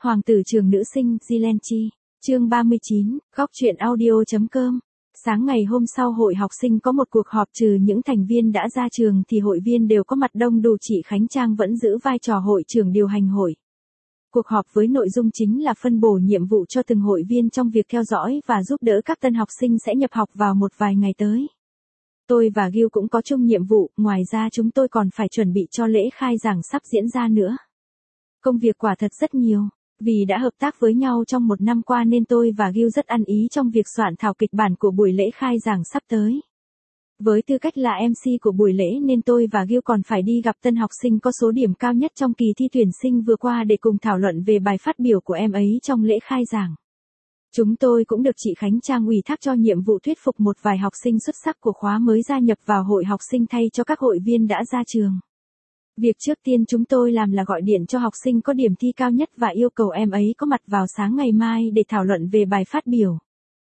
Hoàng tử trường nữ sinh, Zilenchi. Chương 39, góc truyện audio.com. Sáng ngày hôm sau hội học sinh có một cuộc họp, trừ những thành viên đã ra trường thì hội viên đều có mặt đông đủ. Chị Khánh Trang vẫn giữ vai trò hội trưởng điều hành hội. Cuộc họp với nội dung chính là phân bổ nhiệm vụ cho từng hội viên trong việc theo dõi và giúp đỡ các tân học sinh sẽ nhập học vào một vài ngày tới. Tôi và Gil cũng có chung nhiệm vụ, ngoài ra chúng tôi còn phải chuẩn bị cho lễ khai giảng sắp diễn ra nữa. Công việc quả thật rất nhiều. Vì đã hợp tác với nhau trong một năm qua nên tôi và Gil rất ăn ý trong việc soạn thảo kịch bản của buổi lễ khai giảng sắp tới. Với tư cách là MC của buổi lễ nên tôi và Gil còn phải đi gặp tân học sinh có số điểm cao nhất trong kỳ thi tuyển sinh vừa qua để cùng thảo luận về bài phát biểu của em ấy trong lễ khai giảng. Chúng tôi cũng được chị Khánh Trang ủy thác cho nhiệm vụ thuyết phục một vài học sinh xuất sắc của khóa mới gia nhập vào hội học sinh thay cho các hội viên đã ra trường. Việc trước tiên chúng tôi làm là gọi điện cho học sinh có điểm thi cao nhất và yêu cầu em ấy có mặt vào sáng ngày mai để thảo luận về bài phát biểu.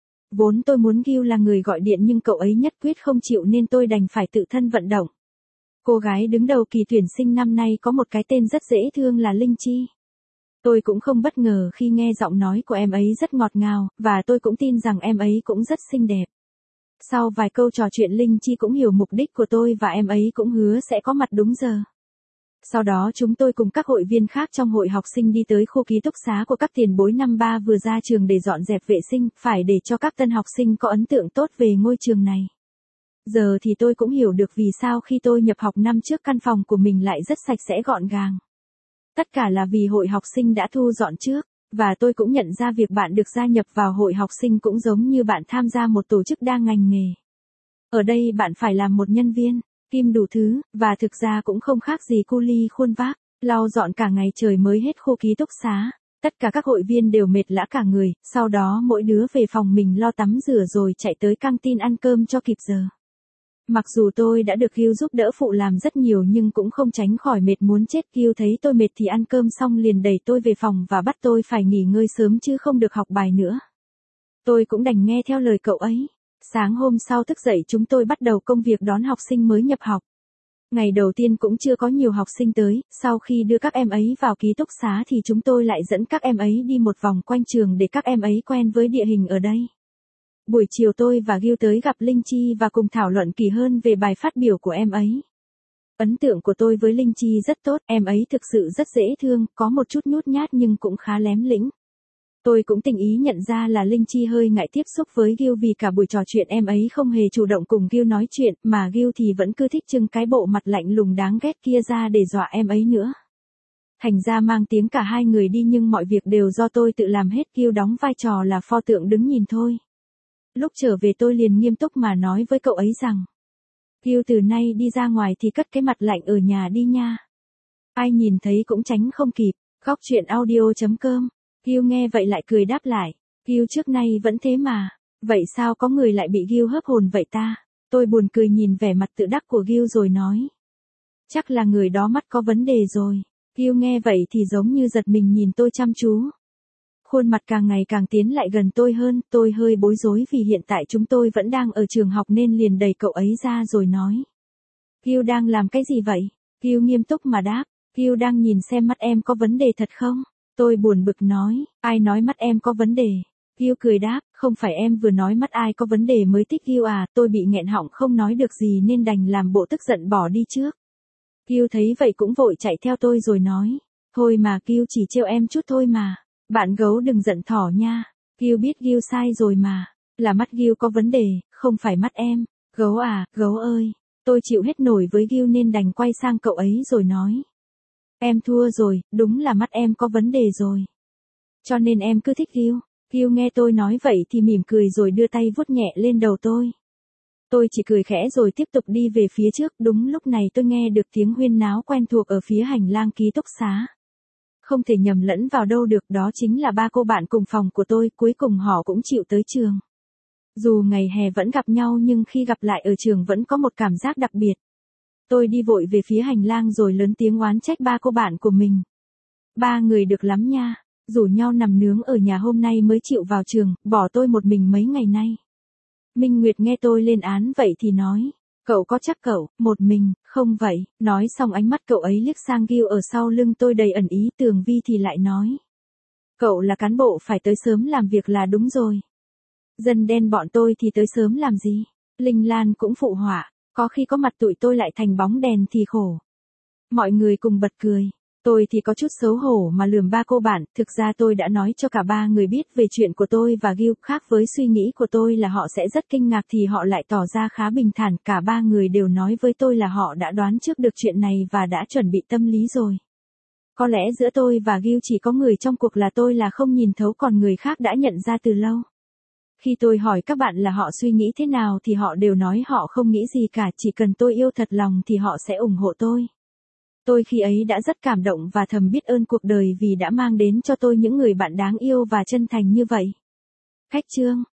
Vốn tôi muốn Gil là người gọi điện nhưng cậu ấy nhất quyết không chịu nên tôi đành phải tự thân vận động. Cô gái đứng đầu kỳ tuyển sinh năm nay có một cái tên rất dễ thương là Linh Chi. Tôi cũng không bất ngờ khi nghe giọng nói của em ấy rất ngọt ngào, và tôi cũng tin rằng em ấy cũng rất xinh đẹp. Sau vài câu trò chuyện Linh Chi cũng hiểu mục đích của tôi và em ấy cũng hứa sẽ có mặt đúng giờ. Sau đó chúng tôi cùng các hội viên khác trong hội học sinh đi tới khu ký túc xá của các tiền bối năm 3 vừa ra trường để dọn dẹp vệ sinh, phải để cho các tân học sinh có ấn tượng tốt về ngôi trường này. Giờ thì tôi cũng hiểu được vì sao khi tôi nhập học năm trước căn phòng của mình lại rất sạch sẽ gọn gàng. Tất cả là vì hội học sinh đã thu dọn trước, và tôi cũng nhận ra việc bạn được gia nhập vào hội học sinh cũng giống như bạn tham gia một tổ chức đa ngành nghề. Ở đây bạn phải làm một nhân viên, kim đủ thứ, và thực ra cũng không khác gì cu li khuôn vác, lau dọn cả ngày trời mới hết khu ký túc xá. Tất cả các hội viên đều mệt lã cả người, sau đó mỗi đứa về phòng mình lo tắm rửa rồi chạy tới căng tin ăn cơm cho kịp giờ. Mặc dù tôi đã được Gil giúp đỡ phụ làm rất nhiều nhưng cũng không tránh khỏi mệt muốn chết. Gil thấy tôi mệt thì ăn cơm xong liền đẩy tôi về phòng và bắt tôi phải nghỉ ngơi sớm chứ không được học bài nữa. Tôi cũng đành nghe theo lời cậu ấy. Sáng hôm sau thức dậy chúng tôi bắt đầu công việc đón học sinh mới nhập học. Ngày đầu tiên cũng chưa có nhiều học sinh tới, sau khi đưa các em ấy vào ký túc xá thì chúng tôi lại dẫn các em ấy đi một vòng quanh trường để các em ấy quen với địa hình ở đây. Buổi chiều tôi và Gil tới gặp Linh Chi và cùng thảo luận kỹ hơn về bài phát biểu của em ấy. Ấn tượng của tôi với Linh Chi rất tốt, em ấy thực sự rất dễ thương, có một chút nhút nhát nhưng cũng khá lém lĩnh. Tôi cũng tình ý nhận ra là Linh Chi hơi ngại tiếp xúc với Gil vì cả buổi trò chuyện em ấy không hề chủ động cùng Gil nói chuyện, mà Gil thì vẫn cứ thích trưng cái bộ mặt lạnh lùng đáng ghét kia ra để dọa em ấy nữa. Thành ra mang tiếng cả hai người đi nhưng mọi việc đều do tôi tự làm hết, Gil đóng vai trò là pho tượng đứng nhìn thôi. Lúc trở về tôi liền nghiêm túc mà nói với cậu ấy rằng, Gil từ nay đi ra ngoài thì cất cái mặt lạnh ở nhà đi nha. Ai nhìn thấy cũng tránh không kịp. Góc truyện audio.com. Gil nghe vậy lại cười đáp lại, Gil trước nay vẫn thế mà, vậy sao có người lại bị Gil hớp hồn vậy ta? Tôi buồn cười nhìn vẻ mặt tự đắc của Gil rồi nói, chắc là người đó mắt có vấn đề rồi. Gil nghe vậy thì giống như giật mình nhìn tôi chăm chú. Khuôn mặt càng ngày càng tiến lại gần tôi hơn, tôi hơi bối rối vì hiện tại chúng tôi vẫn đang ở trường học nên liền đẩy cậu ấy ra rồi nói, Gil đang làm cái gì vậy? Gil nghiêm túc mà đáp, Gil đang nhìn xem mắt em có vấn đề thật không? Tôi buồn bực nói, ai nói mắt em có vấn đề? Gil cười đáp, không phải em vừa nói mắt ai có vấn đề mới thích Gil à? Tôi bị nghẹn họng không nói được gì nên đành làm bộ tức giận bỏ đi trước. Gil thấy vậy cũng vội chạy theo tôi rồi nói, thôi mà Gil chỉ trêu em chút thôi mà, bạn gấu đừng giận thỏ nha. Gil biết Gil sai rồi mà, là mắt Gil có vấn đề, không phải mắt em. Gấu à, gấu ơi. Tôi chịu hết nổi với Gil nên đành quay sang cậu ấy rồi nói, em thua rồi, đúng là mắt em có vấn đề rồi. Cho nên em cứ thích Gil. Gil nghe tôi nói vậy thì mỉm cười rồi đưa tay vuốt nhẹ lên đầu tôi. Tôi chỉ cười khẽ rồi tiếp tục đi về phía trước. Đúng lúc này tôi nghe được tiếng huyên náo quen thuộc ở phía hành lang ký túc xá. Không thể nhầm lẫn vào đâu được, đó chính là ba cô bạn cùng phòng của tôi, cuối cùng họ cũng chịu tới trường. Dù ngày hè vẫn gặp nhau nhưng khi gặp lại ở trường vẫn có một cảm giác đặc biệt. Tôi đi vội về phía hành lang rồi lớn tiếng oán trách ba cô bạn của mình. Ba người được lắm nha, rủ nhau nằm nướng ở nhà hôm nay mới chịu vào trường, bỏ tôi một mình mấy ngày nay. Minh Nguyệt nghe tôi lên án vậy thì nói, cậu có chắc cậu, một mình, không vậy? Nói xong ánh mắt cậu ấy liếc sang Gil ở sau lưng tôi đầy ẩn ý. Tường Vi thì lại nói, Cậu là cán bộ phải tới sớm làm việc là đúng rồi. Dân đen bọn tôi thì tới sớm làm gì? Linh Lan cũng phụ họa, có khi có mặt tụi tôi lại thành bóng đèn thì khổ. Mọi người cùng bật cười. Tôi thì có chút xấu hổ mà lườm ba cô bạn, thực ra tôi đã nói cho cả ba người biết về chuyện của tôi và Gil, khác với suy nghĩ của tôi là họ sẽ rất kinh ngạc thì họ lại tỏ ra khá bình thản, cả ba người đều nói với tôi là họ đã đoán trước được chuyện này và đã chuẩn bị tâm lý rồi. Có lẽ giữa tôi và Gil chỉ có người trong cuộc là tôi là không nhìn thấu, còn người khác đã nhận ra từ lâu. Khi tôi hỏi các bạn là họ suy nghĩ thế nào thì họ đều nói họ không nghĩ gì cả, chỉ cần tôi yêu thật lòng thì họ sẽ ủng hộ tôi. Tôi khi ấy đã rất cảm động và thầm biết ơn cuộc đời vì đã mang đến cho tôi những người bạn đáng yêu và chân thành như vậy. Khách chương